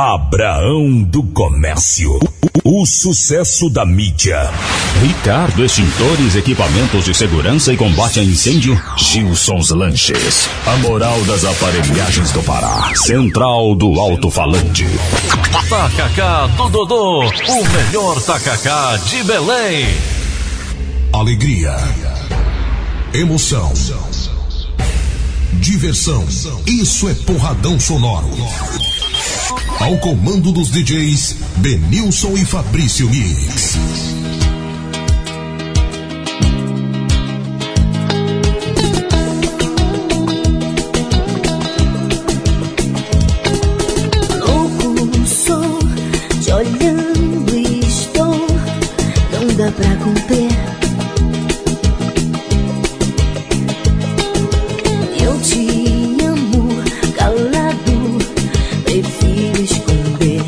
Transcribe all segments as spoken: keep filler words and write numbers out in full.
Abraão do Comércio, o, o sucesso da mídia. Ricardo Extintores, equipamentos de segurança e combate a incêndio. Gilson's Lanches, a moral das aparelhagens do Pará. Central do Alto-Falante. Tacacá do Dodô, o melhor tacacá de Belém. Alegria, emoção, diversão, isso é Porradão Sonoro. Ao comando dos D Js, Benilson e Fabrício Mix. Louco sou, te olhando e estou, não dá pra conter. Eu te amo, calado, prefiro esconder.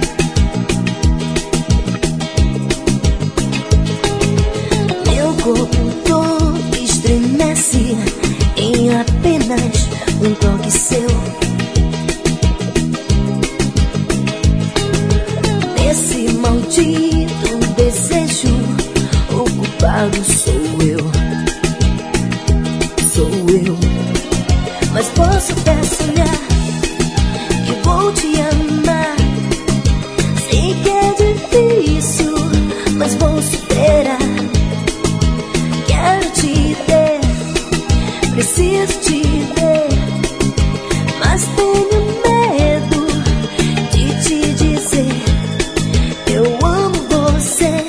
Meu corpo todo estremece em apenas um toque seu. Esse maldito desejo, o culpado sou eu. Sou eu. Mas posso até sonhar que vou te amar. Sei que é difícil, mas vou superar. Quero te ter, preciso te ver, mas tenho medo de te dizer eu amo você.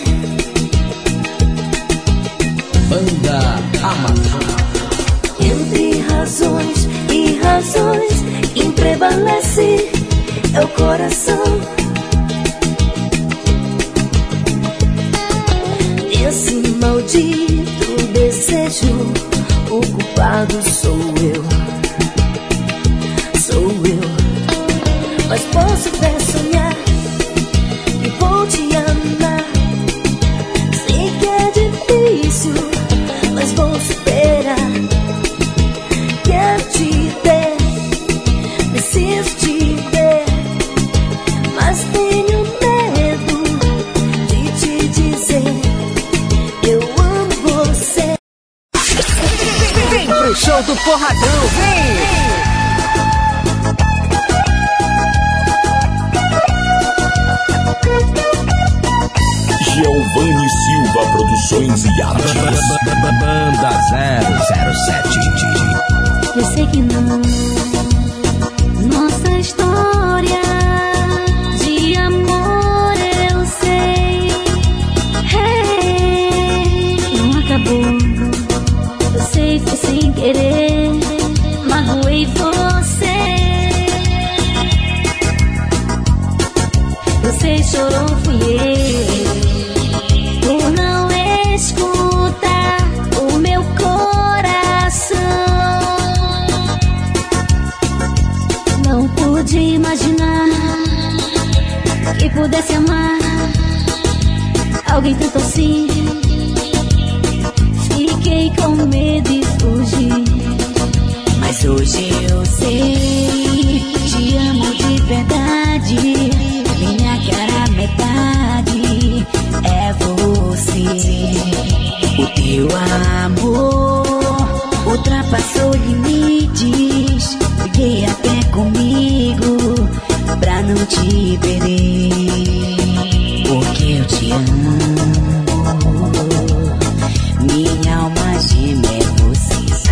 Banda Amazônia. Entre razões e razões, quem prevalece é o coração. Esse maldito desejo, o culpado sou eu. Sou eu. Mas posso até sonhar que vou te amar. Sei que é difícil, mas vou superar. Quero te ter, preciso te ver, mas tenho medo de te dizer eu amo você. Vem pro show do Porradão, vem! Giovanni Silva Produções e Artes. Banda zero zero sete. Eu sei que não, nossa história de amor eu sei, hey, não acabou. Eu sei, foi sem querer, magoei você. Você chorou, fui eu, por não escutar o meu coração. Não pude imaginar que pudesse amar alguém tanto assim. Fiquei com medo e fugi, mas hoje eu sei, te amo de verdade. Minha cara metade é você. O teu amor ultrapassou limites. Fiquei até comigo pra não te perder, porque eu te amo. Minha alma gêmea é você.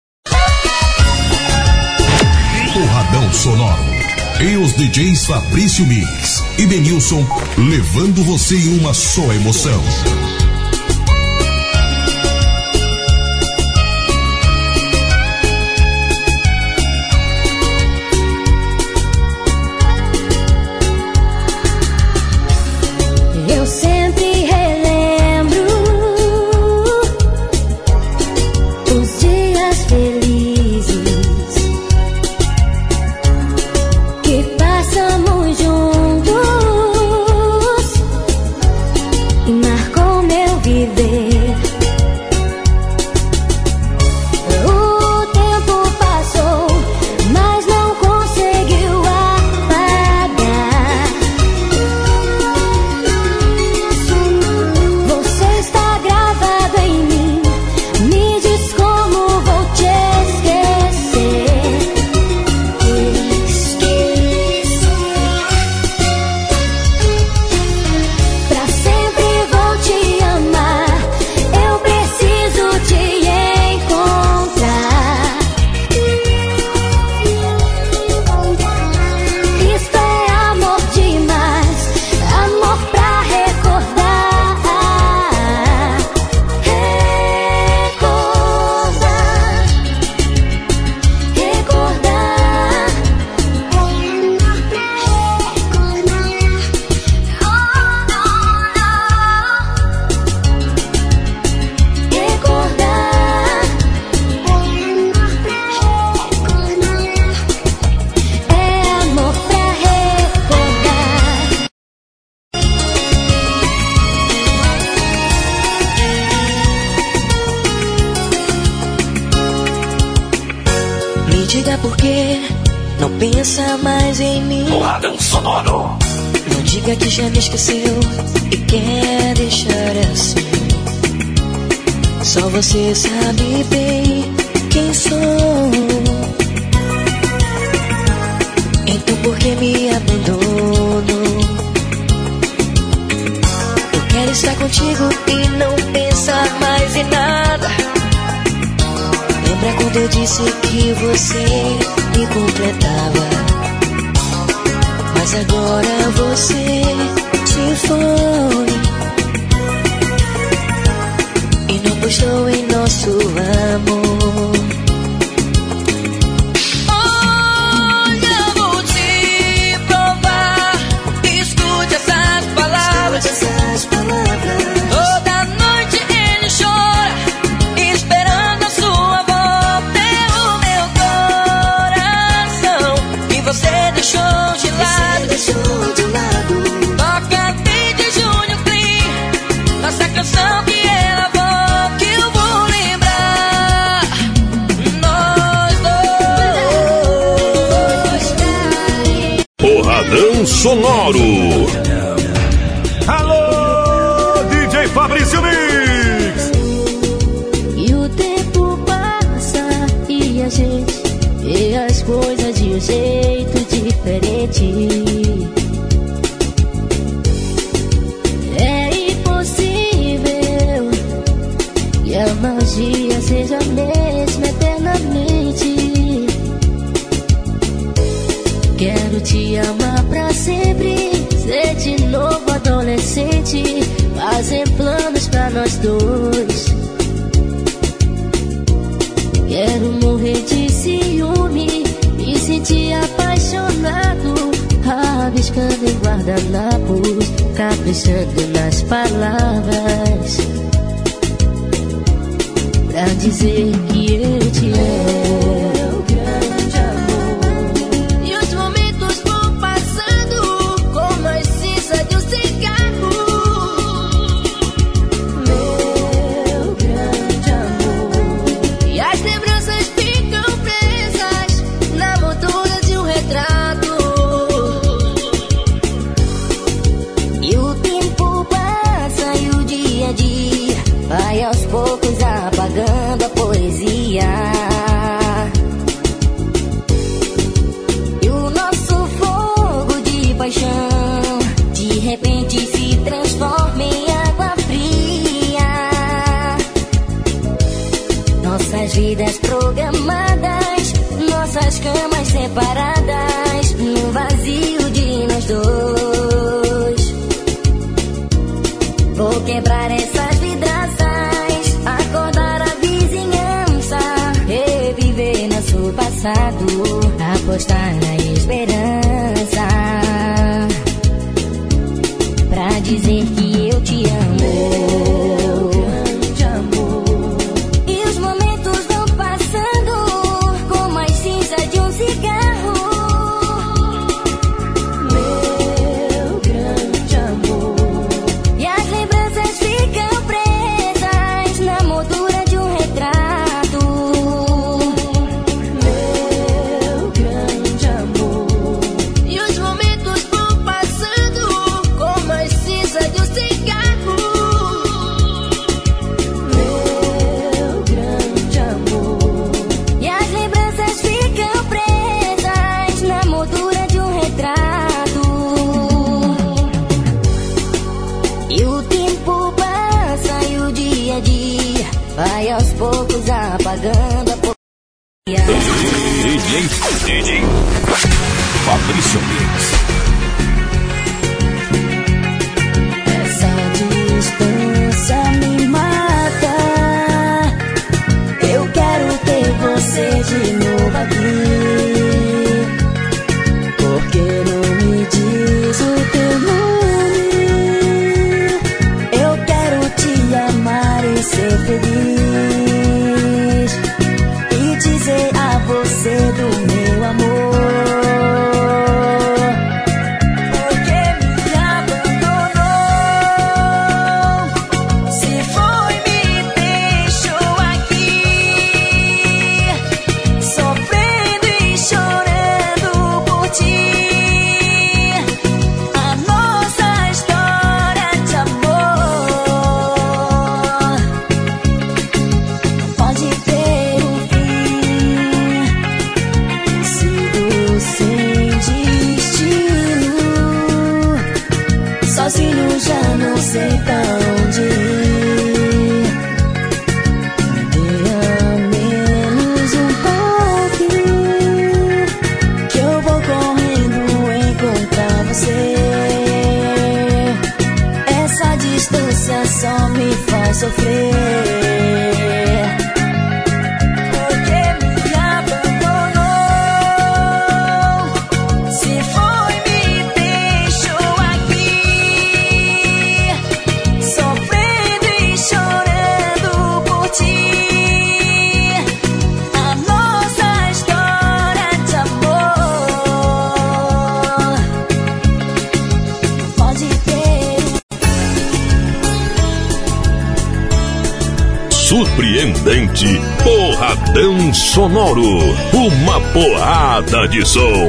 Porradão Sonoro. E os D Js Fabrício Mix e Benilson, levando você em uma só emoção. Eu sempre relembro os dias felizes que passamos juntos e marcou meu diga por quê, não pensa mais em mim. Porradão sonoro. Não diga que já me esqueceu e quer deixar assim. Só você sabe bem quem sou. Então por que me abandonou? Eu quero estar contigo e não pensar mais em nada. Lembra quando eu disse que você me completava? Mas agora você se foi e não gostou em nosso amor. Olha, eu vou te provar. Escute essas palavras. Escute essas palavras. Toda noite ele chora, esperando a sua volta. É o meu coração que você deixou de lado. Deixou de lado. Toca desde junho clean, nossa canção que ela volta, que eu vou lembrar. Nós dois. Porradão sonoro. Alô, D J Fabrício Mix. E o tempo passa e a gente vê as coisas de um jeito diferente. É impossível que a magia seja a mesma eternamente. Quero te amar pra sempre, ser de novo adolescente, fazer planos pra nós dois. Quero morrer de ciúme, me sentir apaixonado, rabiscando em guardanapos, caprichando nas palavras, pra dizer que eu te amo. Vai aos poucos apagando a poesia, e o nosso fogo de paixão de repente se transforma em água fria. Nossas vidas programadas, nossas camas separadas, no vazio de nós dois. Vou quebrar essas vidraças, acordar a vizinhança, reviver nosso passado, apostar na esperança, pra dizer que eu te amo. Grande amor. E os momentos vão passando como as cinzas de um cigarro. Meu grande amor. E as lembranças ficam presas na moldura de um retrato. Meu grande amor. E os momentos vão passando como as cinzas sofrer. Surpreendente Porradão Sonoro, uma porrada de som.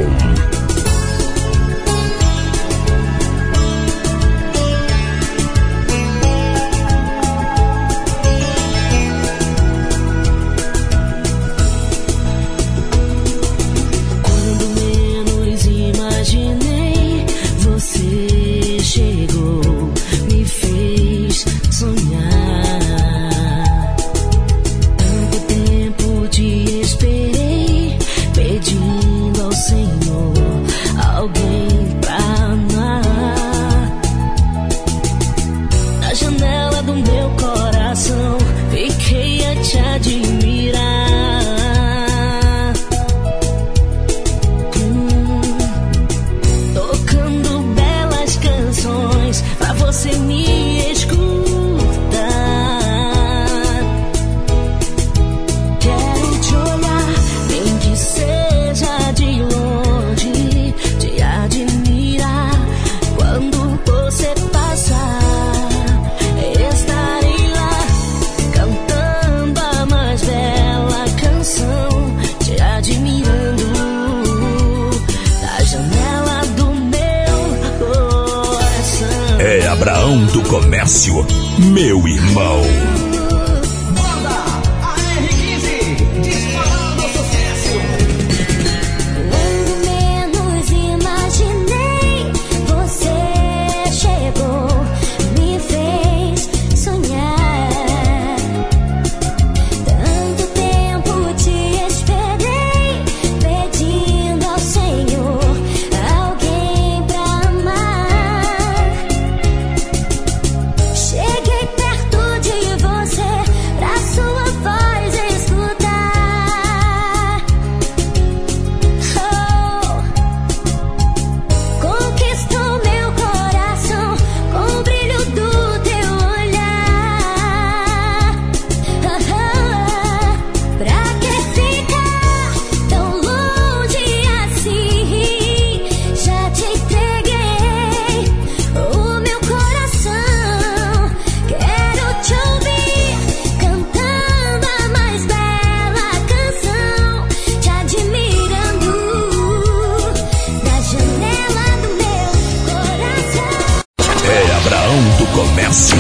Quando menos imaginei, você chegou, me fez sonhar. Abraão do Comércio, meu irmão. Banda A R quinze, disparando sucesso. Quando menos imaginei, você chegou, me fez sonhar. Tanto tempo te esperei, pedindo ao Senhor alguém pra amar. Cheguei perto de você pra sua voz escutar. Oh, conquistou meu coração com o brilho do teu olhar. Oh, oh, pra que ficar tão longe assim? Já te entreguei o meu coração. Quero te ouvir cantando a mais bela canção, te admirando da janela do meu coração. É Abraão do Comércio.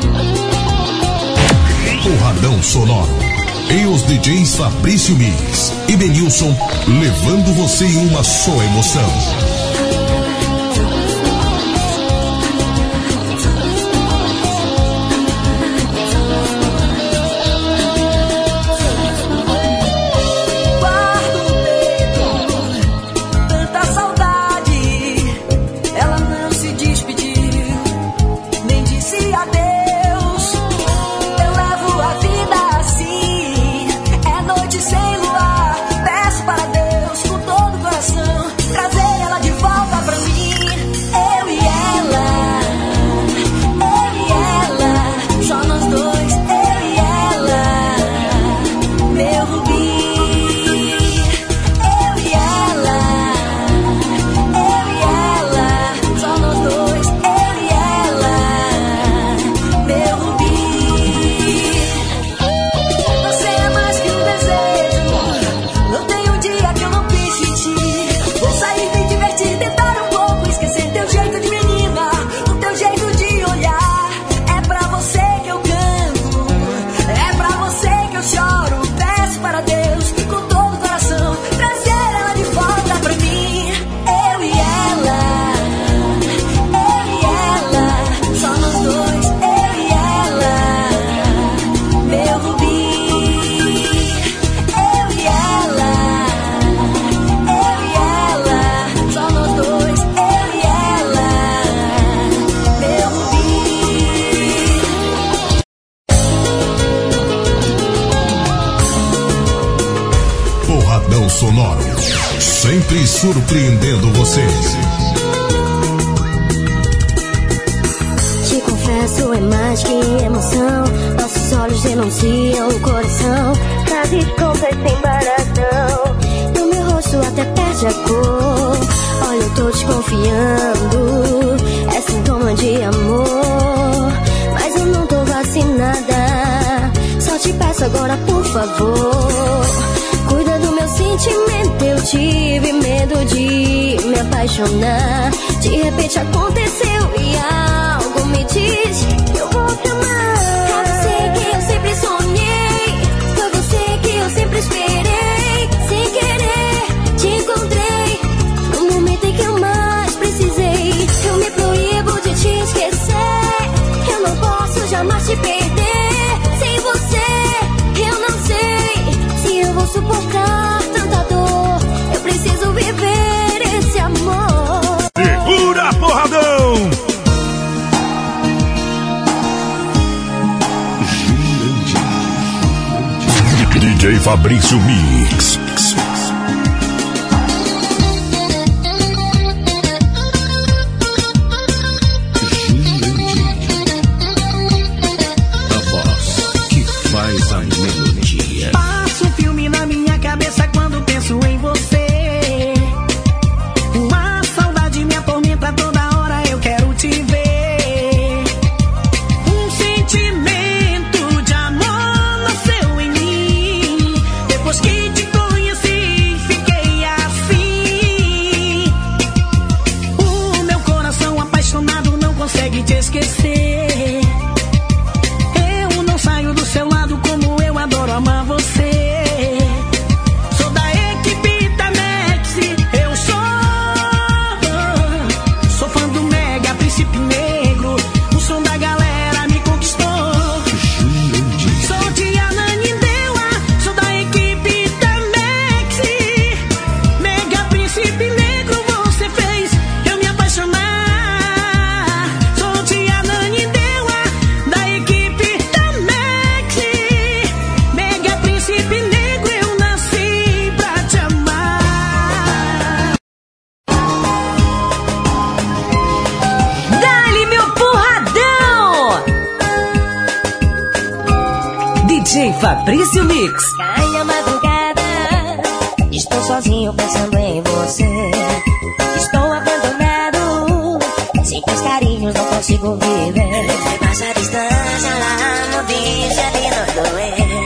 Porradão Sonoro. E os D Js Fabrício Mix e Benilson, levando você em uma só emoção. Guardo no peito tanta saudade. Ela não se despediu, nem disse adeus. Eu levo a vida assim, é noite sem luar. Peço para Deus com todo o coração trazer ela de Sonoro, sempre surpreendendo você. Te confesso, é mais que emoção. Nossos olhos denunciam o coração. Faz contas sem baração. No meu rosto até perde a cor. Olha, eu tô desconfiando. É sintoma de amor. Mas eu não tô vacinada. Só te peço agora, por favor, cuida do meu sentimento. Eu tive medo de me apaixonar. De repente aconteceu e algo me diz que eu vou te amar. É você que eu sempre sonhei. Foi você que eu sempre esperei. Sem querer te encontrei no momento em que eu mais precisei. Eu me proíbo de te esquecer. Eu não posso jamais te perder. Sem você eu não sei se eu vou suportar tanta dor. Eu preciso viver esse amor. Segura, porradão! D J Fabrício Mix. A voz que faz a melodia. Passa um filme na minha cabeça quando penso em você. Uma saudade me atormenta toda hora, eu quero te ver. Um sentimento de amor nasceu em mim. Depois que te conheci, fiquei assim. O meu coração apaixonado não consegue te esquecer. Eu não saio do seu lado como eu adoro amar você. Sou da equipe da Maxi, eu sou. Sou fã do Mega Príncipe Negro. O som da galera me conquistou. Sou de Ananindeua, sou da equipe da Maxi. Mega Príncipe Negro, você fez eu me apaixonar. Sou de Ananindeua, da equipe da Maxi. Mega Príncipe Negro, eu nasci pra te amar. Dá-lhe, meu porradão! D J Fabrício Mix. Cai a madrugada, estou sozinho pensando em você. Estou abandonado, sem teus carinhos não consigo viver. Você passa a distância lá no bicho ali no doer.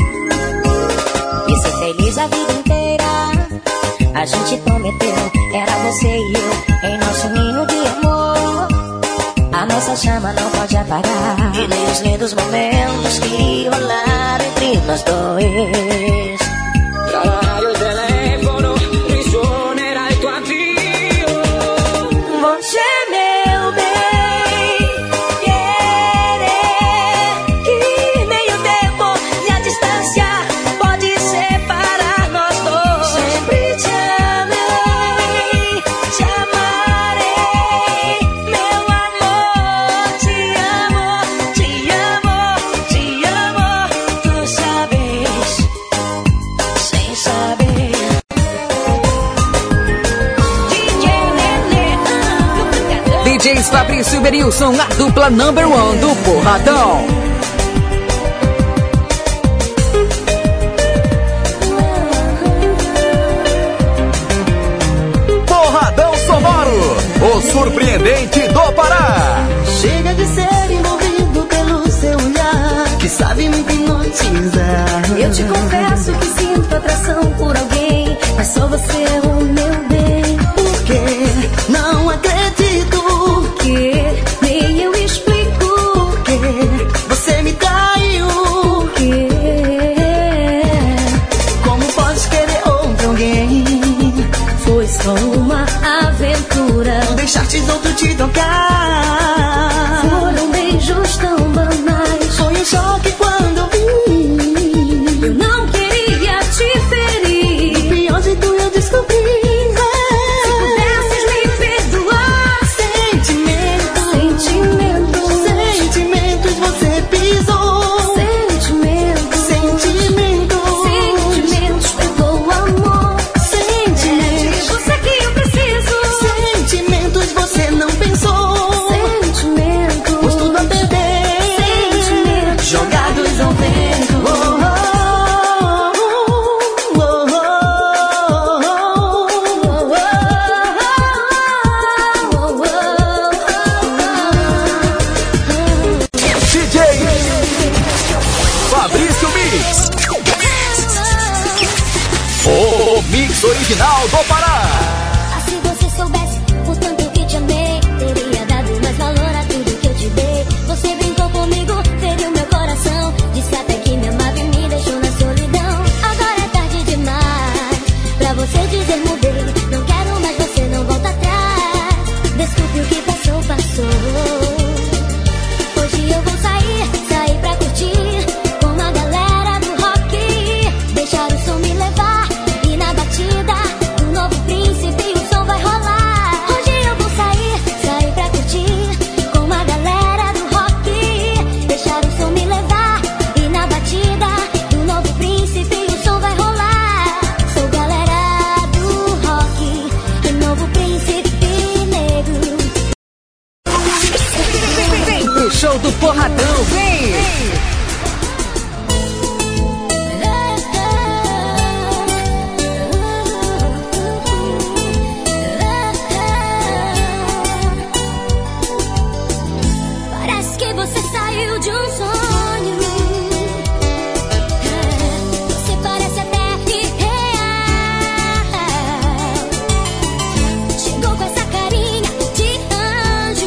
E ser feliz a vida inteira, a gente prometeu, era você e eu, em nosso ninho de amor. A nossa chama não pode apagar, e nem os lindos momentos que rolaram entre nós dois. Trabalho o teléfono, prisioneira e tu avio. Você, meu bem, querer que nem o tempo e a distância pode separar nós dois. Sempre te amei, te amarei, meu amor. Te amo, te amo, te amo. Tu sabes, sem saber. D Js Fabrício e Berilson, a dupla number one do Porradão. Porradão Sonoro, o surpreendente do Pará. Chega de ser envolvido pelo seu olhar, que sabe me hipnotizar. Eu te confesso que sinto atração por alguém, mas só você é o meu bem. Por quê? Não acredito. Por quê? Nem eu explico. Por quê? Você me traiu. Por quê? Como podes querer outro alguém? Foi só uma aventura. Deixar-te outro te tocar. Foram beijos tão banais. Foi um choque quando eu vi. Eu não queria te ferir. Do pior jeito eu descobri. Se pudesses me perdoar. Sentimentos, Sentimentos, sentimentos você pisou. sentimentos, Sentimentos, sentimentos, pegou o amor. original do Pará. Ah, se você soubesse o tanto que te amei, teria dado mais valor a tudo que eu te dei. Você brincou comigo, feriu meu coração, disse até que me amava e me deixou na solidão. Agora é tarde demais pra você dizer mudei. Não quero mais, você não volta atrás. Desculpe, o que passou, passou. Hoje eu vou sair, sair pra curtir com a galera do rock. Deixar o som me levar e na batida do novo príncipe o som vai rolar. Hoje eu vou sair, sair pra curtir com a galera do rock. Deixar o som me levar e na batida do novo príncipe o som vai rolar. Sou galera do rock, o novo príncipe negro. Vem pro show do Porradão, vem! Parece que você saiu de um sonho. Você parece até irreal. Chegou com essa carinha de anjo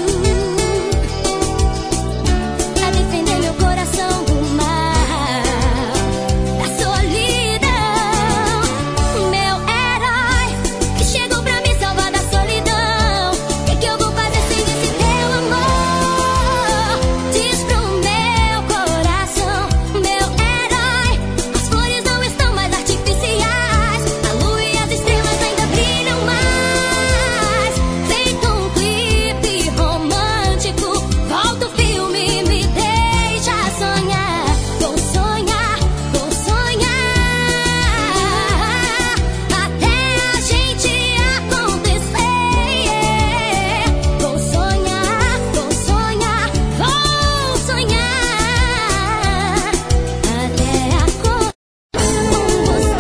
pra defender meu coração do mal, da solidão. Meu herói que chegou pra me salvar da solidão. O que, que eu vou fazer sem esse teu amor? Diz pro meu coração, meu herói. As flores não estão mais artificiais, a lua e as estrelas ainda brilham mais. Feito um clipe romântico, volta o filme e me deixa sonhar. Vou sonhar, vou sonhar até a gente acontecer. Vou sonhar, vou sonhar, vou sonhar até acordar com você.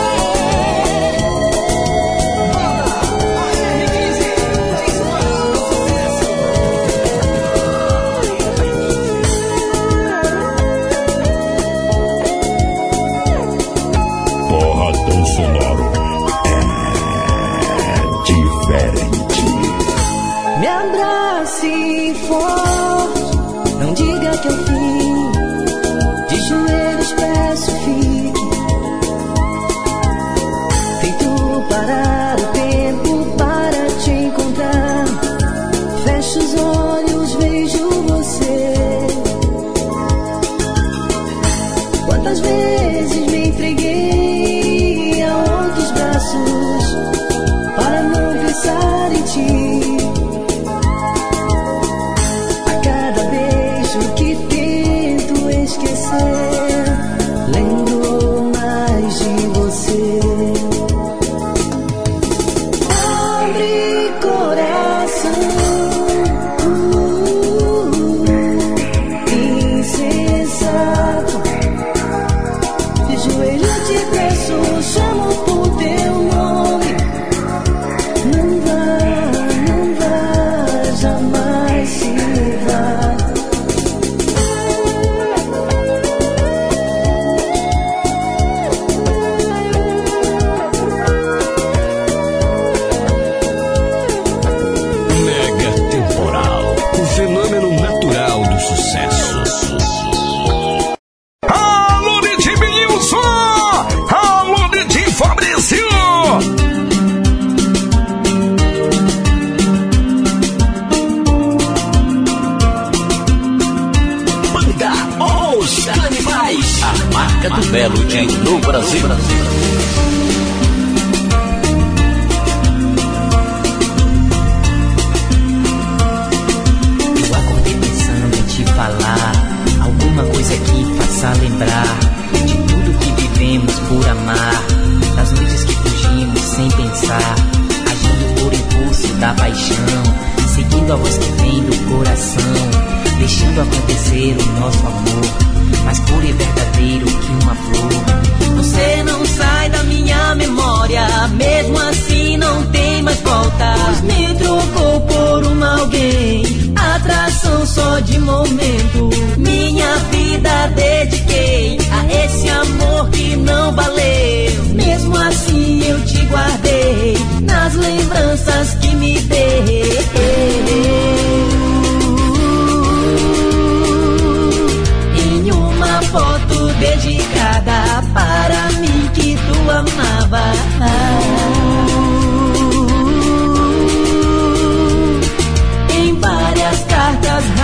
Porradão sonoro é diferente. Me abrace forte, não diga que é o fim. De joelhos peço fique, tento parar o tempo para te encontrar. Fecho os olhos, vejo você. Quantas vezes me entreguei a outros braços para não pensar em ti. A cada beijo que tento esquecer, lembro mais de você. Abre coração, uh, insensato. De joelho eu te peço, chamo por teu nome. Não vá, não vá, jamais se vá. Mega temporal, o fenômeno natural do sucesso. Alô, D J Benilson! Alô, D J Fabrício! Banda Os Canibais, a marca do Belo Jam no Brasil. Eu acordei pensando em te falar alguma coisa que faça lembrar de tudo que vivemos por amar, das noites que fugimos sem pensar, agindo por impulso da paixão, seguindo a voz que vem do coração, deixando acontecer o nosso amor, mais puro e verdadeiro que uma flor. Você não sai da minha memória, mesmo assim não tem mais volta. Pois me trocou por um alguém, atração só de momento. Minha vida dediquei a esse amor que não valeu. Mesmo assim eu te guardei.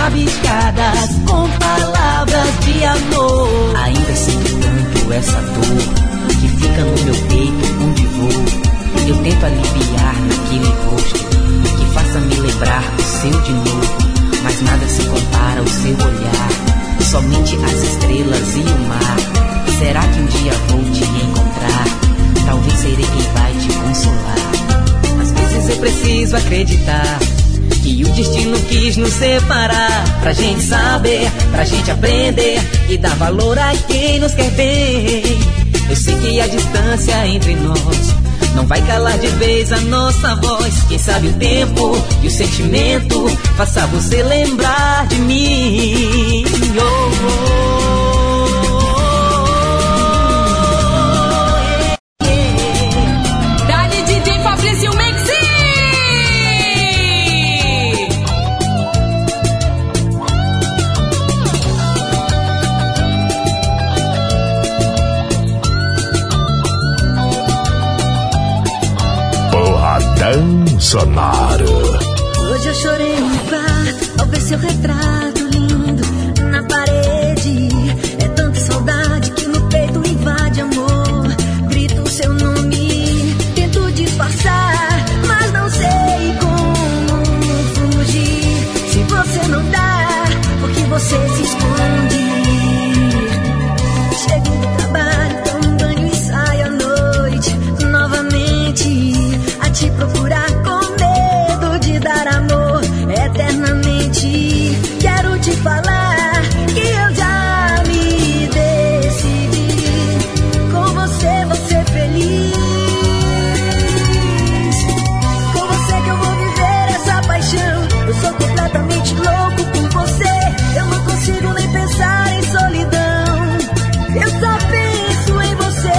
rabiscadas com palavras de amor. Ainda sinto tanto essa dor que fica no meu peito onde vou. Eu tento aliviar naquele rosto que faça me lembrar do seu de novo, mas nada se compara ao seu olhar, somente as estrelas e o mar. Será que um dia vou te encontrar? Talvez serei quem vai te consolar. Às vezes eu preciso acreditar que o destino quis nos separar, pra gente saber, pra gente aprender e dar valor a quem nos quer bem. Eu sei que a distância entre nós não vai calar de vez a nossa voz. Quem sabe o tempo e o sentimento faça você lembrar de mim. Oh, oh. Sonoro. Hoje eu chorei no quarto ao ver seu retrato lindo na parede. É tanta saudade que no peito invade amor. Grito o seu nome, tento disfarçar, mas não sei como fugir. Se você não dá, porque você se esconde. Chego do trabalho, tomo um banho e saio à noite novamente a te procurar com medo de dar amor eternamente. Quero te falar que eu já me decidi. Com você vou ser feliz. Com você que eu vou viver essa paixão. Eu sou completamente louco por você. Eu não consigo nem pensar em solidão. Eu só penso em você.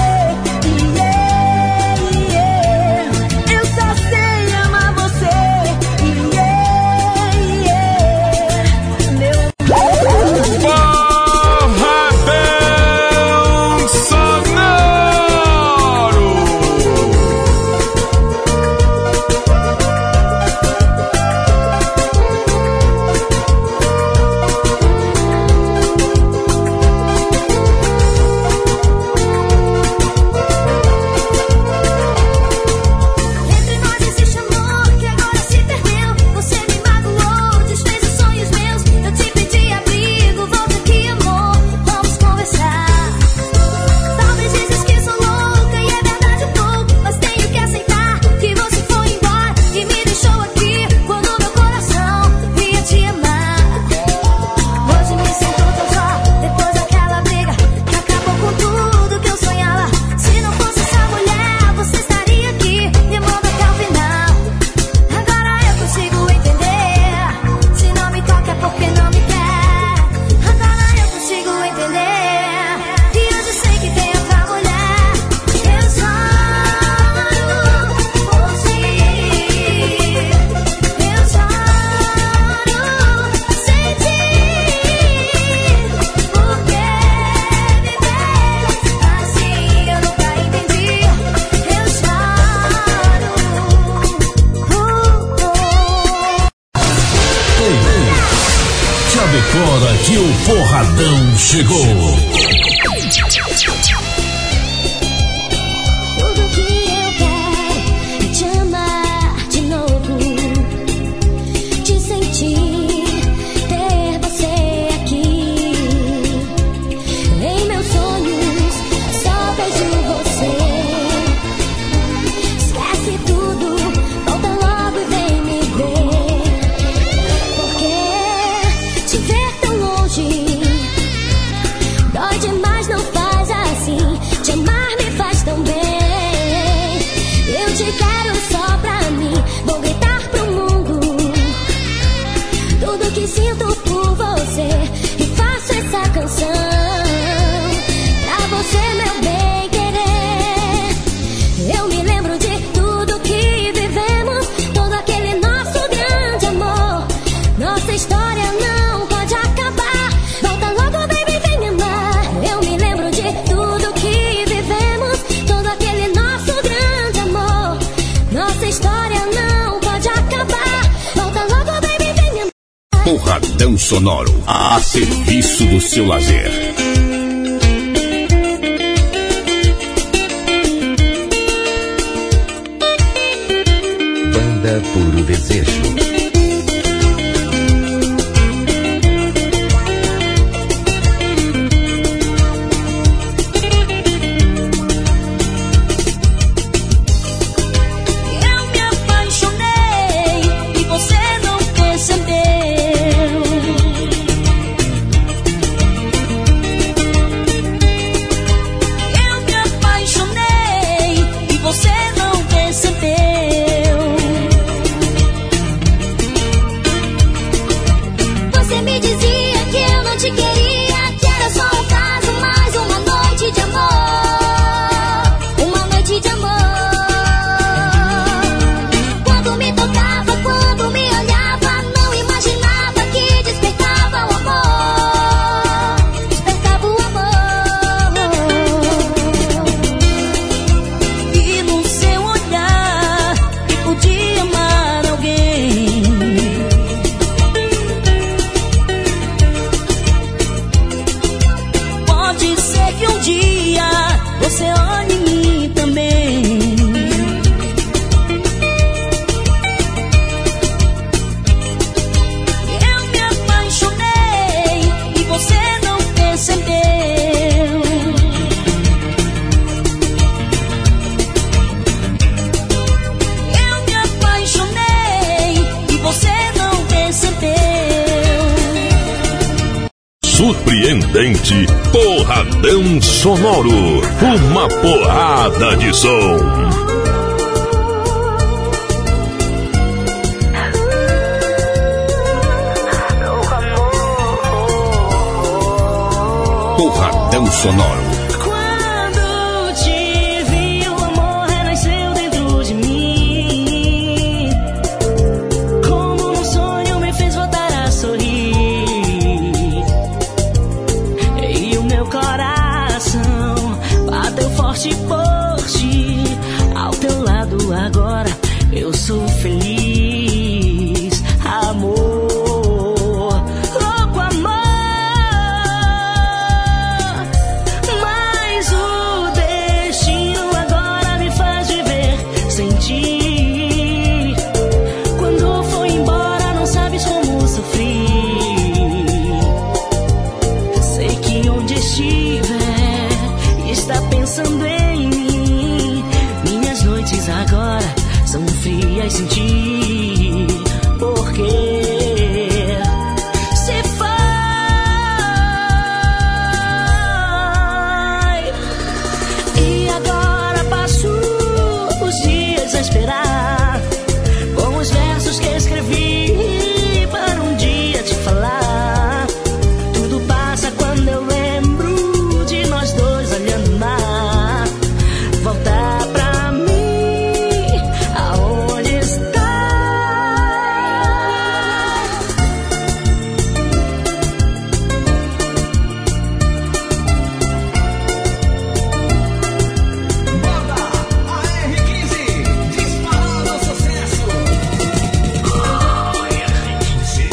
Agora que o Porradão chegou. Tudo que eu quero é te amar de novo, te sentir, ter você aqui. Em meus sonhos só vejo você. Esquece tudo, volta logo e vem me ver. Porque te ver tão longe dói demais, não faz assim. Te amar me faz tão bem. Eu te quero só pra mim. Vou gritar pro mundo tudo que sinto por você. E faço essa canção pra você, meu bem querer. Eu me lembro de tudo que vivemos, todo aquele nosso grande amor. Nossa história não pode acabar. Volta logo, baby, vem me amar. Eu me lembro de tudo que vivemos, todo aquele nosso grande amor. Nossa história não pode acabar. Volta logo, baby, vem me amar. Porradão Sonoro, a serviço do seu lazer. Banda Puro Desejo. Surpreendente Porradão Sonoro, uma porrada de som. Porradão Sonoro. Quando te vi, o amor renasceu dentro de mim. Como um sonho me fez voltar a sorrir. E o meu coração bateu forte por ti. Ao teu lado agora eu sou feliz, amor. Pensando em mim, minhas noites agora são frias sem ti. Porque se foi e agora passo os dias a esperar com os versos que escrevi para um dia te falar. Tudo passa quando eu lembro de nós dois olhando o mar. Voltar pra mim, aonde está? Banda A R quinze, disparando sucesso. A R quinze.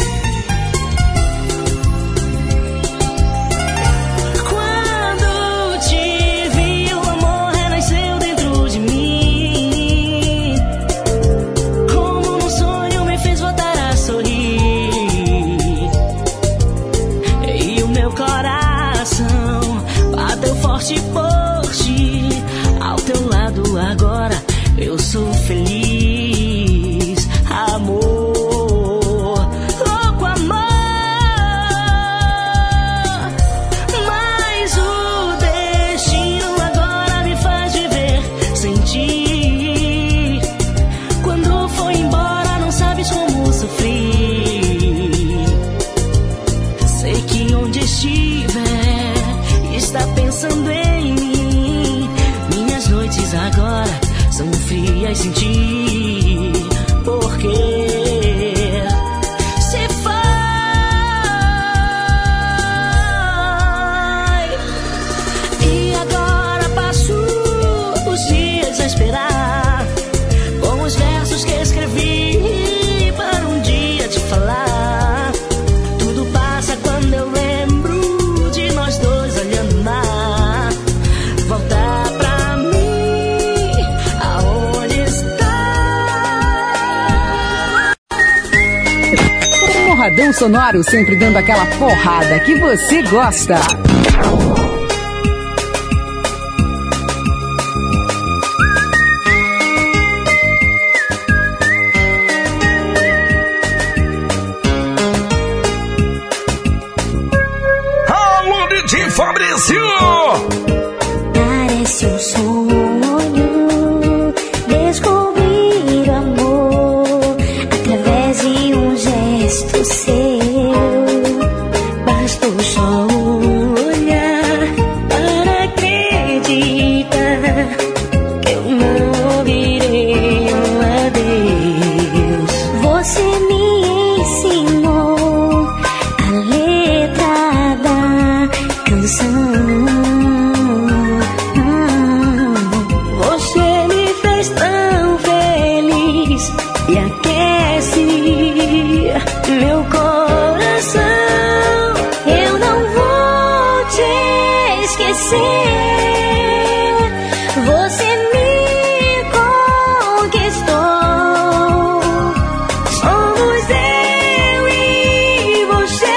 Quando te vi, o amor renasceu dentro de mim. Como num sonho me fez voltar a sorrir. E o meu coração bateu forte por ti. Ao teu lado agora eu sou feliz, amor. Louco amor. Mas o destino agora me faz viver sem ti. Quando foi embora não sabes como sofri. Sei que onde estiver está pensando em mim. Minhas noites agora são frias sem ti. Porque se foi e agora passo os dias a esperar com os versos que escrevi para um dia te falar. Porradão Sonoro, sempre dando aquela porrada que você gosta. Alô, D J Fabrício! Parece um sonho descobrir o amor através de um gesto seu. Bastou só olhar para acreditar que eu não ouvirei um adeus. Você me ensinou a letra da canção. Você me fez tão feliz e aquece meu coração. Eu não vou te esquecer. Você me conquistou. Somos eu e você,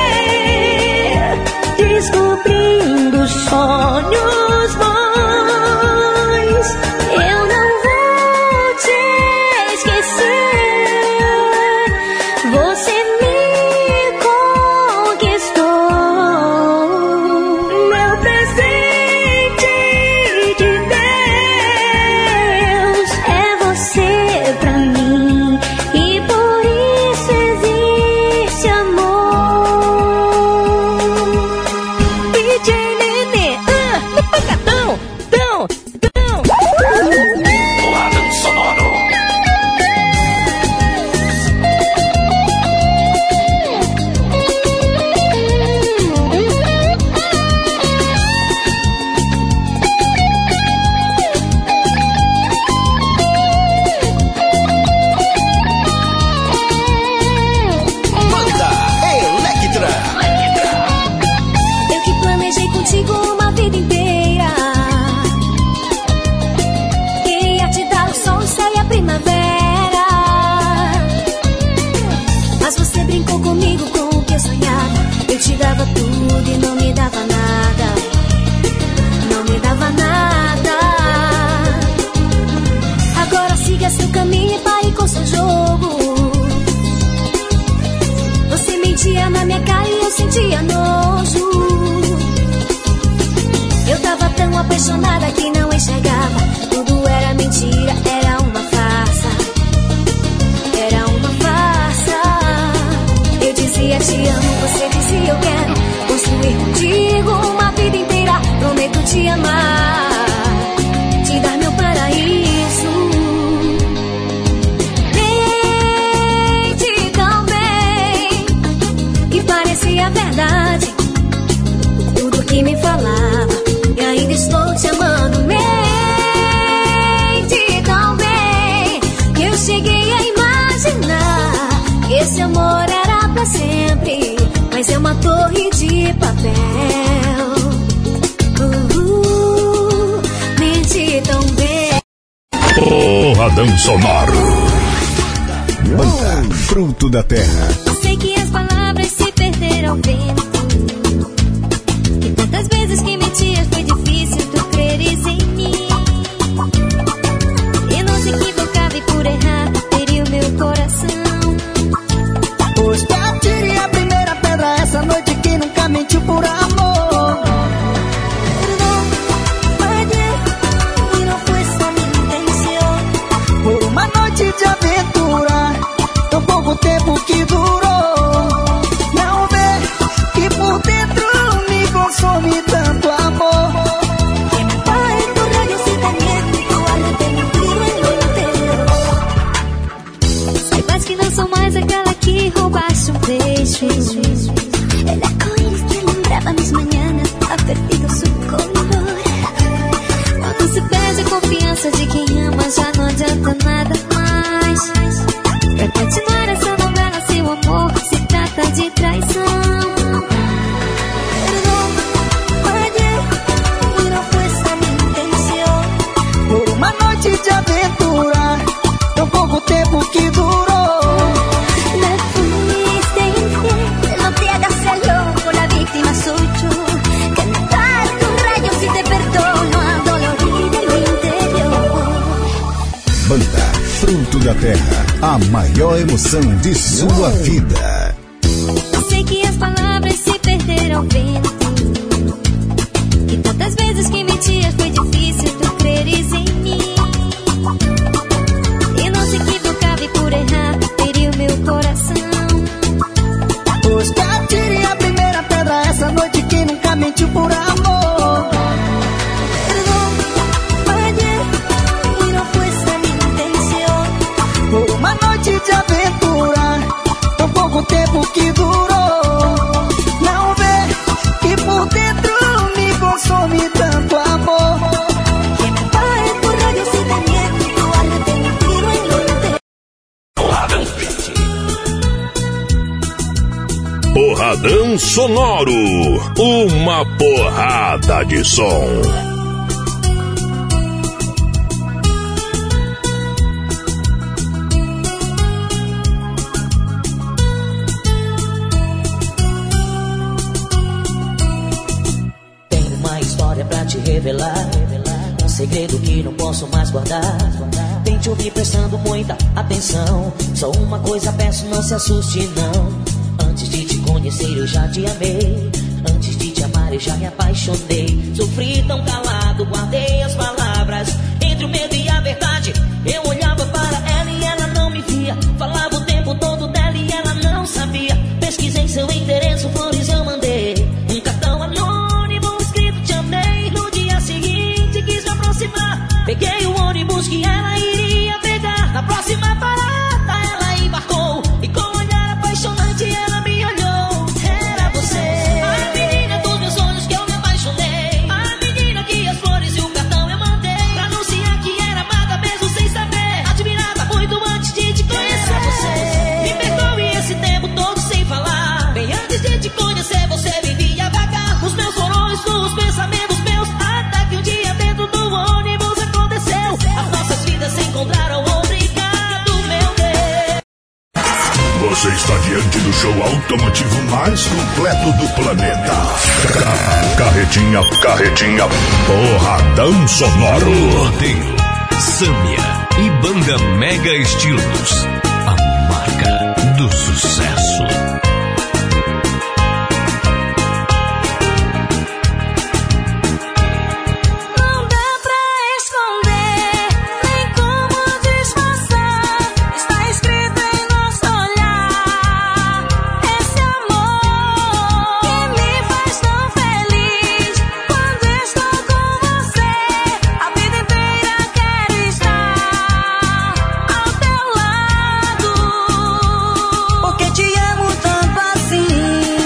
descobrindo sonhos bons. Eu não vou te esquecer. Você me conquistou. Meu presente de Deus é você pra mim, e por isso existe amor. D J Nenê, ah, no pancadão, tão, tão. Porradão Sonoro. Banda Electra. Eu que planejei contigo uma vida inteira. Queria te dar o sol, o céu e a primavera. Mas você brincou comigo com o que eu sonhava. Eu te dava tudo e não me dava nada. Não me dava nada. Agora siga seu caminho e pare com seu jogo. Você mentia na minha cara e eu sentia nojo. Eu tava tão apaixonada que não enxergava. Tudo era mentira, era uma farsa. Era uma farsa. Eu dizia te amo, você dizia eu quero construir contigo uma vida inteira. Prometo te amar, te dar meu paraíso. Mente tão bem e parecia verdade tudo que me falava, e ainda estou te amando. Mente tão bem que eu cheguei a imaginar que esse amor era pra sempre, mas é uma torre de papel. Uh, mente tão bem. Porradão Sonoro. Banda Fruto da Terra. Sei que as palavras se perderam ao vento. Que tantas vezes que mentias foi difícil tu creres em mim. E não se equivocava e por errar teria o meu coração. Pois atire a primeira pedra essa noite que nunca mentiu por amor. Perdón, fallé y no fue esa mi intención. Por uma noite de aventura, tão pouco tempo que durou. Não vê que por dentro me consome tanto amor. Que me apague tu rayo si te miento, arrepentido en lo interior. Saiba que não sou mais aquela que roubaste um beijo. El arcoíris que lembraba mis mañanas ha perdido su color. Quando se perde a confiança de quem ama, já não adianta nada mais. Pra continuar essa novela, seu amor se trata de traição. Perdón, fallé y no fue esa mi intención. Por uma noite de aventura, tão pouco tempo que durou. Me fuiste infiel. da Terra, a maior emoção de sua vida. Eu sei que as palavras se perderam ao vento, e tantas vezes que mentias foi difícil tu creres em mim. E não se equivocava e por errar feriu meu coração. Pois que atire a primeira pedra essa noite que nunca mentiu por amor. Perdón, fallé y no fue esa mi intención. Por uma noite de aventura, tão pouco tempo que durou. Não vê que por dentro me consome tanto amor. Que me pague por radio si te miento, tu arrepentido en lo entero. Porradão sonoro, uma porrada de som. Tenho uma história pra te revelar, um segredo que não posso mais guardar. Tente ouvir prestando muita atenção. Só uma coisa peço, não se assuste não. Antes de te conhecer eu já te amei. Antes de te amar eu já me apaixonei. Sofri tão calado, guardei as palavras. Entre o medo e a verdade eu olhava para ela e ela não me via. Falava o tempo todo dela e ela não sabia. Pesquisei seu endereço, flores eu mandei. Um cartão anônimo escrito te amei. No dia seguinte quis me aproximar. Peguei o ônibus que ela iria pegar. Na próxima parada ela embarcou. E com um olhar apaixonante ela me olhou. Era você, a menina dos meus sonhos que eu me apaixonei. A menina que as flores e o cartão eu mandei. Pra anunciar que era amada mesmo sem saber. Admirada muito antes de te conhecer. Era você, me perdoe esse tempo todo sem falar. Bem antes de te conhecer você vivia vagar. Os meus porões, os pensamentos meus. Até que um dia dentro do ônibus aconteceu. As nossas vidas se encontraram. Obrigado meu Deus. Você está diante do show automotivo mais completo do planeta. Carretinha, carretinha, porradão sonoro. Monteiro, Sâmia e Banda Mega Estilos. A marca do sucesso. Não dá pra esconder, nem como disfarçar. Está escrito em nosso olhar. Esse amor que me faz tão feliz. Quando estou com você, a vida inteira quero estar ao teu lado. Porque te amo tanto assim.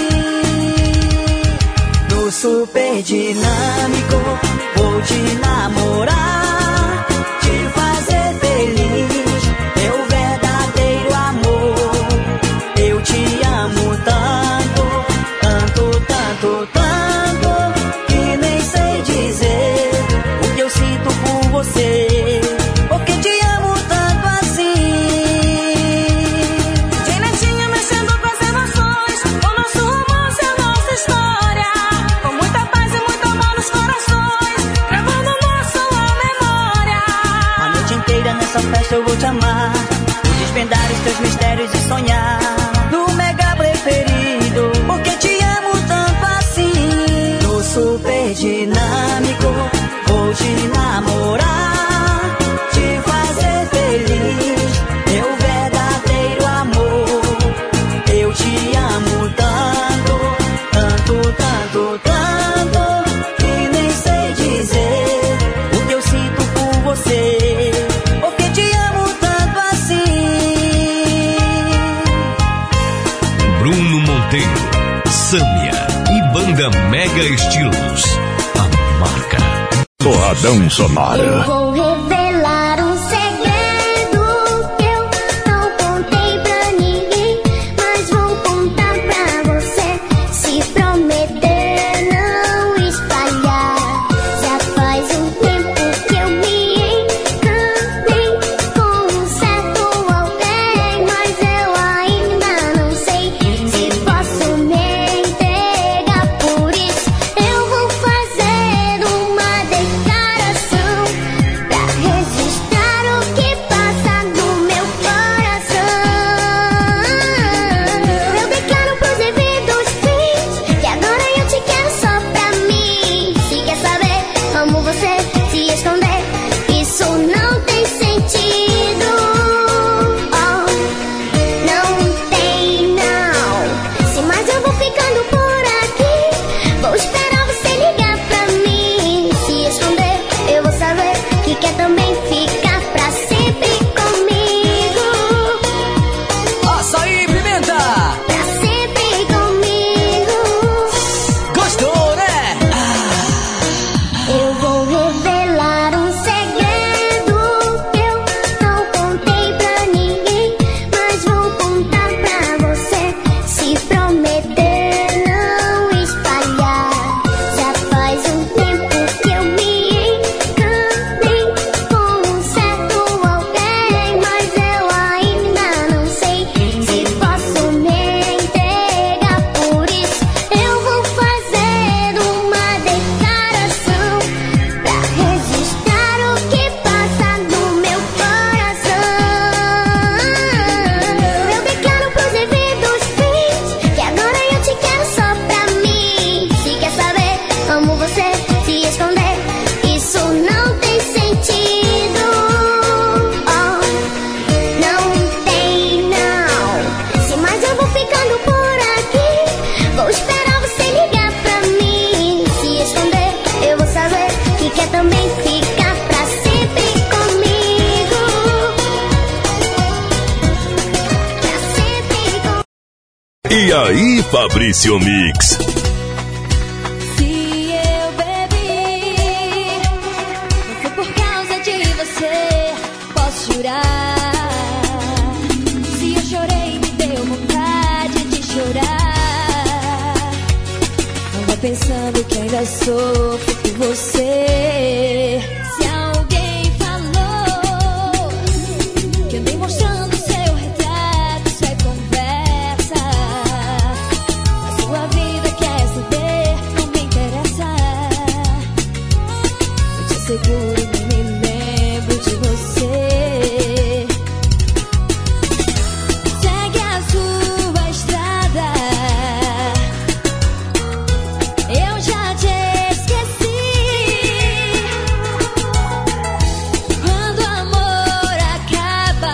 No super dinâmico, vou te namorar, te fazer feliz. Meu verdadeiro amor. Eu te amo tanto, tanto, tanto, tanto, que nem sei dizer o que eu sinto por você. Porque te amo tanto assim. De netinha mexendo com as emoções, o nosso romance, a nossa história. Com muita paz e muito amor nos corações, gravando nossa memória. A noite inteira nessa festa eu vou te amar, vou desvendar os teus mistérios e sonhar no mega preferido. Porque te amo tanto assim. No super dinâmico, vou te namorar, te fazer feliz. Meu verdadeiro amor. Eu te amo tanto, tanto, tanto, tanto, que nem sei dizer o que eu sinto por você. Porque te amo tanto assim. Bruno Monteiro, Sâmia e Banda Mega Estilos. A marca. Porradão sonoro. Eu vou revelar um segredo que eu não contei pra ninguém, mas vou contar pra você. Se prometer não espalhar. Já faz um tempo que eu me encantei com um certo alguém, mas eu ainda não sei se posso me entregar. Por isso eu vou fazer uma declaração pra E aí, Fabrício Mix? Se eu bebi, não foi por causa de você, posso jurar. Se eu chorei, me deu vontade de chorar. Não vai pensando que ainda sofro por você. Se alguém falou que andei mostrando seu retrato, isso é conversa. A sua vida quer saber, não me interessa. Eu te asseguro, nem me lembro de você. Segue a sua estrada, eu já te esqueci. Quando o amor acaba,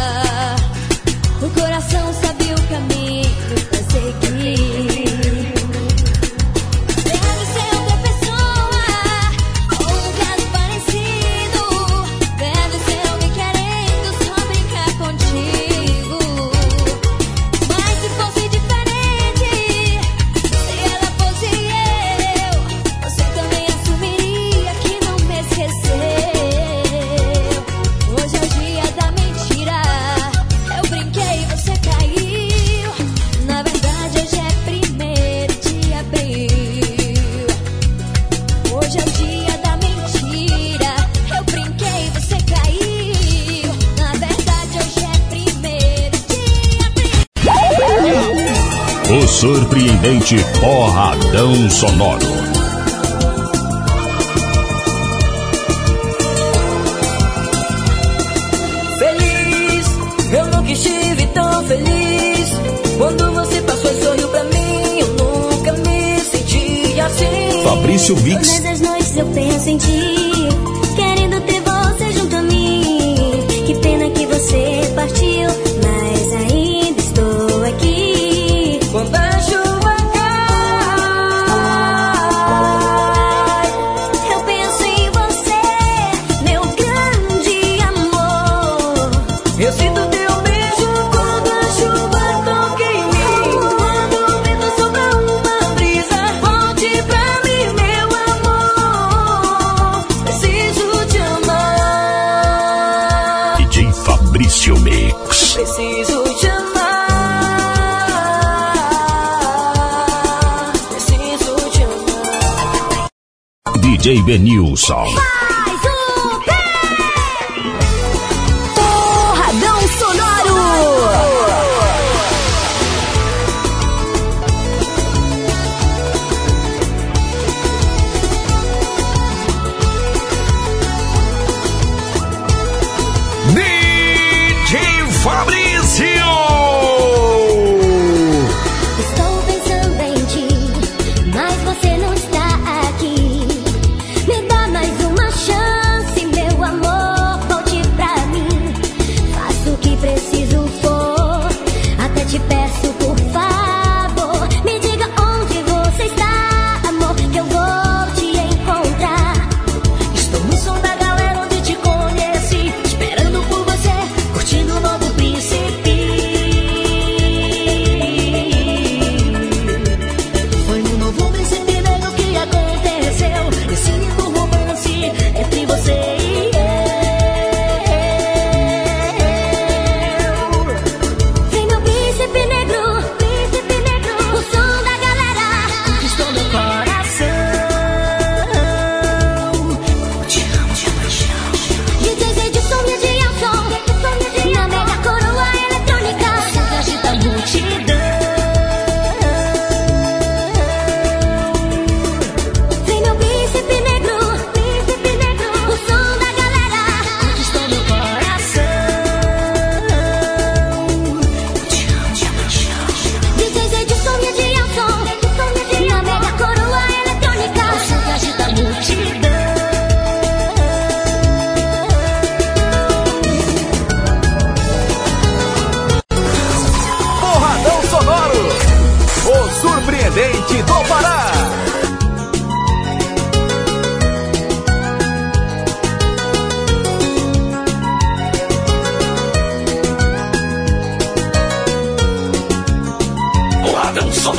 o coração sabe o caminho pra seguir. Deve ser outra pessoa, ou um caso parecido. Deve ser alguém querendo só brincar contigo. Mas se fosse diferente, se ela fosse eu, você também assumiria que não me esqueceu. Hoje é o dia da mentira, eu brinquei, você caiu. Na verdade hoje é primeiro de abril. Hoje é o dia da mentira, eu brinquei, você caiu. Na verdade hoje é primeiro de abril. O surpreendente Porradão Sonoro. Feliz, eu nunca estive tão feliz. Quando você passou e sorriu pra mim, eu nunca me senti assim. Fabrício Mix. Todas as noites eu penso em ti, querendo ter você junto a mim. Que pena que você partiu, mas ainda estou aqui. Quando a chuva cai, Eu penso em você, meu grande amor. eu sinto teu beijo quando a chuva toca em mim. Quando o vento sopra uma brisa, volte pra mim, meu amor. Preciso te amar. D J Fabrício Mix. Preciso te amar. Preciso te amar. D J Benilson. Mais um pé! Porradão Sonoro! D J Fabrício! Estou pensando em ti, mas você não está aqui. Me dá mais uma chance, meu amor, volte pra mim. Faço o que preciso for, até te peço por favor. Me diga onde você está, amor, que eu vou te encontrar. Estou no som da galera onde te conheci, esperando por você, curtindo o novo príncipe. Foi no novo príncipe negro que aconteceu esse lindo romance entre você e eu. Vem meu príncipe negro, príncipe negro, o som da galera. Estou no coração. Te amo, te amo, te amo. D Js Edson e Edilson, na mega coroa eletrônica. Agita a multidão. Vem meu príncipe negro, príncipe negro, o som da galera. Estou no coração. Te amo, te amo, te amo. D Js Edson e Edilson, na mega coroa eletrônica. Agita a multidão. Porradão Sonoro, o surpreendente do Pará.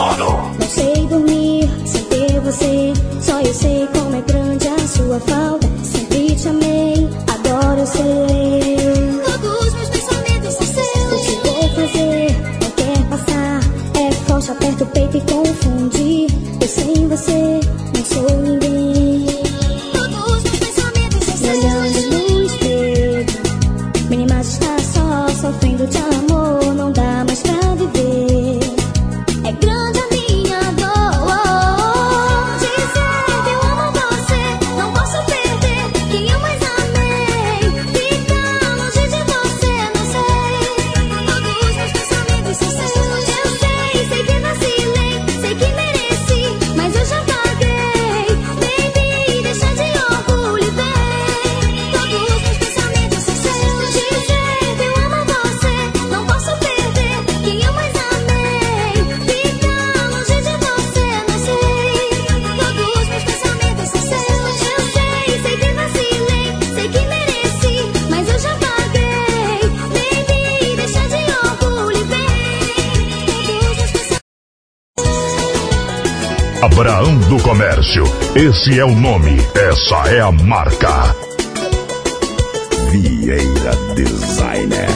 sono. Não sei dormir sem ter você. Só eu sei como é grande a sua falta. Sempre te amei, adoro ser. Todos meus pensamentos são seus. O que vou fazer? Não quer passar. É forte, aperta o peito e confunde. Eu sem você não sou ninguém. Todos meus pensamentos são seus. Me olhando no espelho, minha imagem está só sofrendo de amor. Não dá mais pra viver. É grande a minha dor. Dizer que eu amo você, não posso perder quem eu mais amei. Ficar longe de você, não sei. Todos meus pensamentos são seus. Eu sei, sei que vacilei, sei que mereci, mas eu já paguei. Baby, deixa de orgulho, vem. Todos meus pensamentos são seus. Dizer que eu amo você, não posso perder quem eu mais amei. Ficar longe de você, não sei. Todos meus pensamentos são seus. Eu sei, sei que vacilei, sei que mereci, mas eu já paguei. Baby, deixa de orgulho, vem. Todos meus pensamentos. Abraão do Comércio, esse é o nome, essa é a marca. Vieira Designer.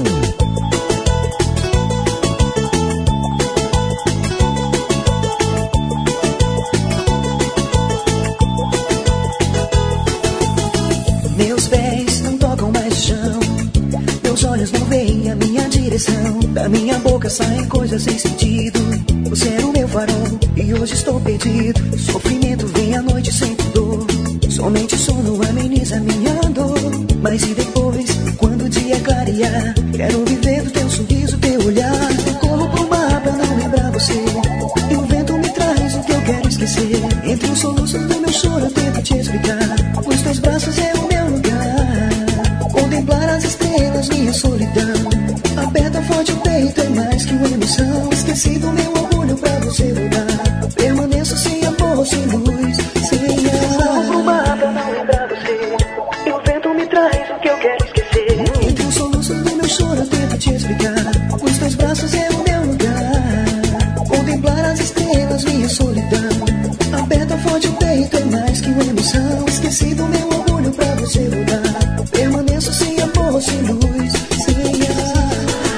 Meus pés não tocam mais o chão, meus olhos não veem a minha direção. Da minha boca saem coisas sem sentido. Você era o meu farol e hoje estou perdido. Sofrimento vem à noite sem dor. Somente sono ameniza minha dor. Mas e depois, quando o dia clarear, quero viver do teu sorriso, teu olhar. Eu corro pro mar pra não lembrar você, e o vento me traz o que eu quero esquecer. Entre os soluços do meu choro eu tento te explicar. Os teus braços é o meu lugar. Contemplar as estrelas, minha solidão. Aperta forte o peito, é mais que uma emoção. Esqueci do meu orgulho pra você voltar. Permaneço sem amor, sem luz, sem ar. Corro pro mar pra não lembrar você, e o vento me traz o que eu quero esquecer. Entre os soluços do meu choro eu tento te explicar. Os teus braços é o meu lugar. Contemplar as estrelas, minha solidão. Aperta forte o peito, é mais que uma emoção. Esqueci do meu orgulho pra você voltar. Permaneço sem amor, sem luz, sem ar.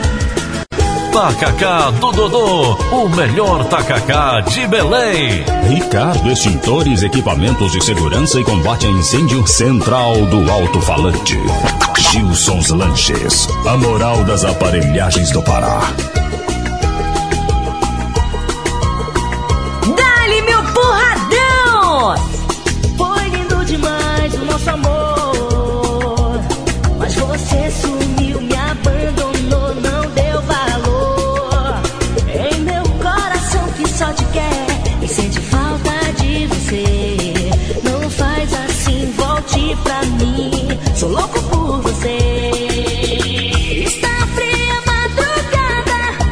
Tacacá do Dodô, o melhor tacacá de Belém. Ricardo Extintores, equipamentos de segurança e combate a incêndio. Central do Alto-Falante. Gilson's Lanches, a moral das aparelhagens do Pará. Dá-lhe, meu porradão! Foi lindo demais o nosso amor, mas você sumiu, me abandonou, não deu valor. Em meu coração que só te quer e sente falta de você. Não faz assim, volte pra mim, sou louco por você. Está fria a madrugada,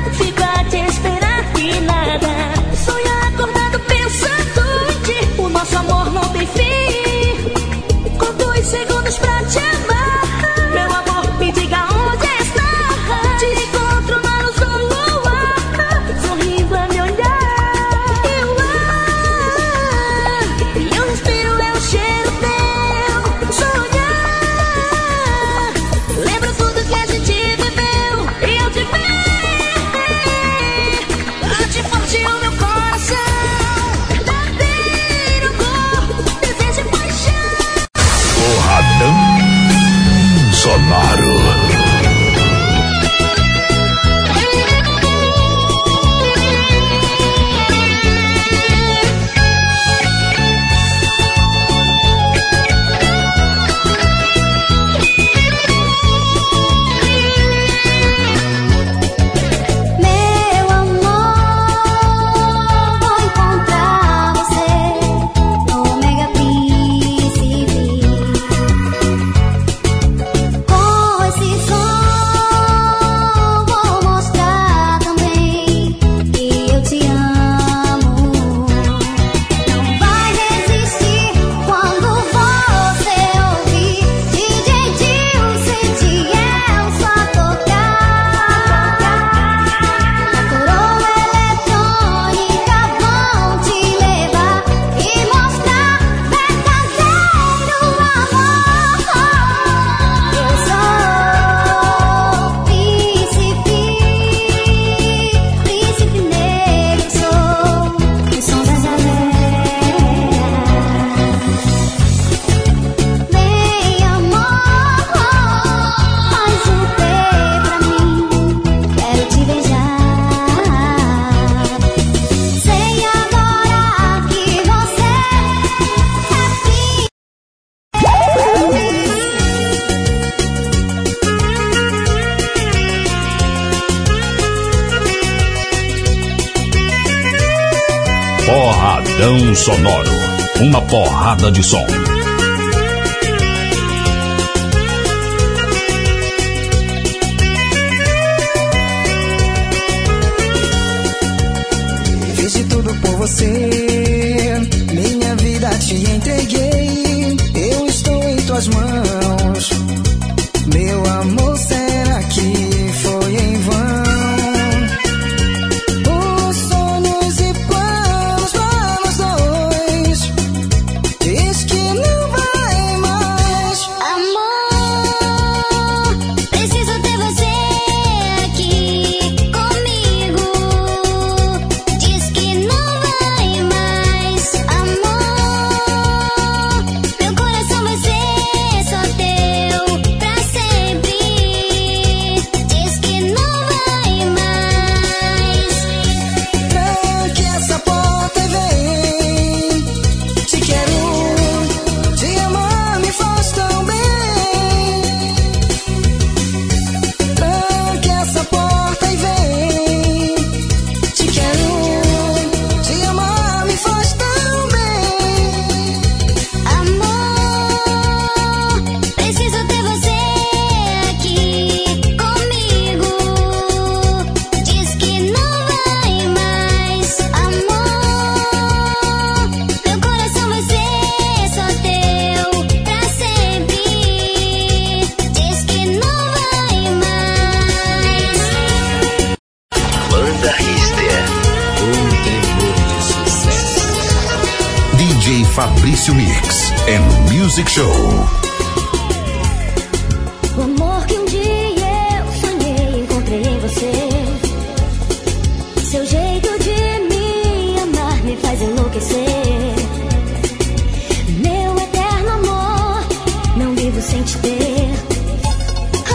Porradão Sonoro. Uma porrada de som. Fiz de tudo por você, minha vida te entreguei. Eu estou em tuas mãos, meu amor, será que foi em vão? Os sonhos e planos vamos dois, diz que não vai mais. Amor, preciso ter você aqui comigo. Diz que não vai mais. Amor, meu coração vai ser só teu pra sempre. Diz que não vai mais. Tranque essa porta e vem. Te quero, te amar me faz tão bem. Tranque essa porta e vem. Te quero, te amar me faz tão bem. Amor, preciso ter você aqui comigo. Diz que não vai mais. Amor, meu coração vai ser só teu pra sempre. Diz que não vai mais. Banda Richter, um tremor de sucesso. D J Fabrício Mix and Music Show. O amor que um dia eu sonhei, encontrei em você. Seu jeito de me amar me faz enlouquecer. Meu eterno amor, não vivo sem te ter. Ah,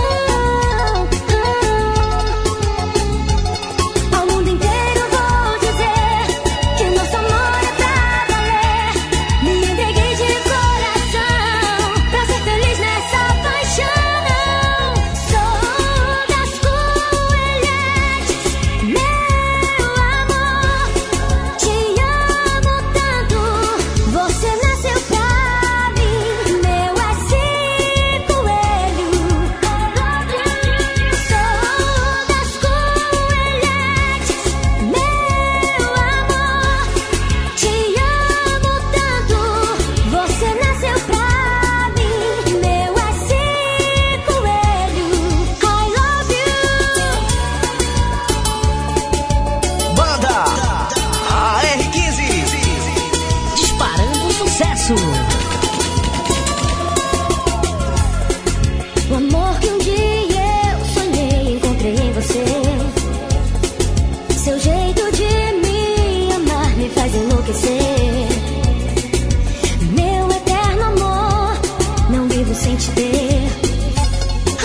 ah. Ao mundo inteiro vou dizer que nosso amor é pra valer. Me entreguei de coração pra ser feliz nessa paixão. Sou das coelhetes, meu amor. Te amo tanto, você nasceu pra mim. Meu é cinco coelho. Sou das coelhetes, meu amor. Te amo tanto, você nasceu pra mim. Meu é cinco coelho. I love you. Banda A R quinze, disparando sucesso. O amor que um dia eu sonhei, encontrei em você. Seu jeito de me amar me faz enlouquecer. Meu eterno amor, não vivo sem te ter. Ah,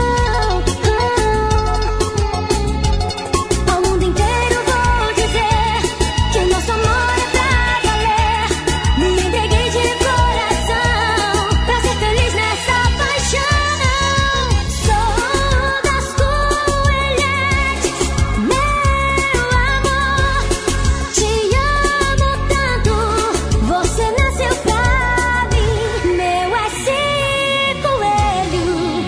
ah. Ao mundo inteiro vou dizer que nosso amor é pra valer. Me entreguei de coração pra ser feliz nessa paixão. Sou das coelhetes, meu amor. Te amo tanto, você nasceu pra mim. Meu é cinco coelho.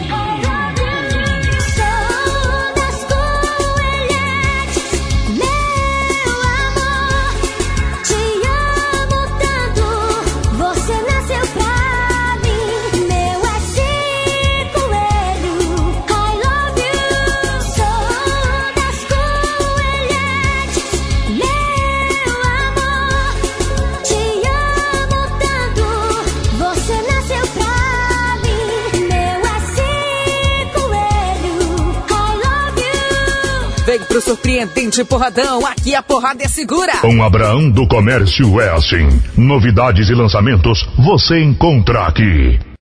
Sou das coelhetes, meu amor. Te amo tanto, você nasceu pra mim. Meu é cinco coelho. I love you. Sou das coelhetes, meu amor. Te amo tanto, você nasceu pra mim. Meu é cinco coelho. I love you. Vem pro surpreendente porradão, aqui a porrada é segura. Com Abraão do Comércio é assim. Novidades e lançamentos você encontra aqui.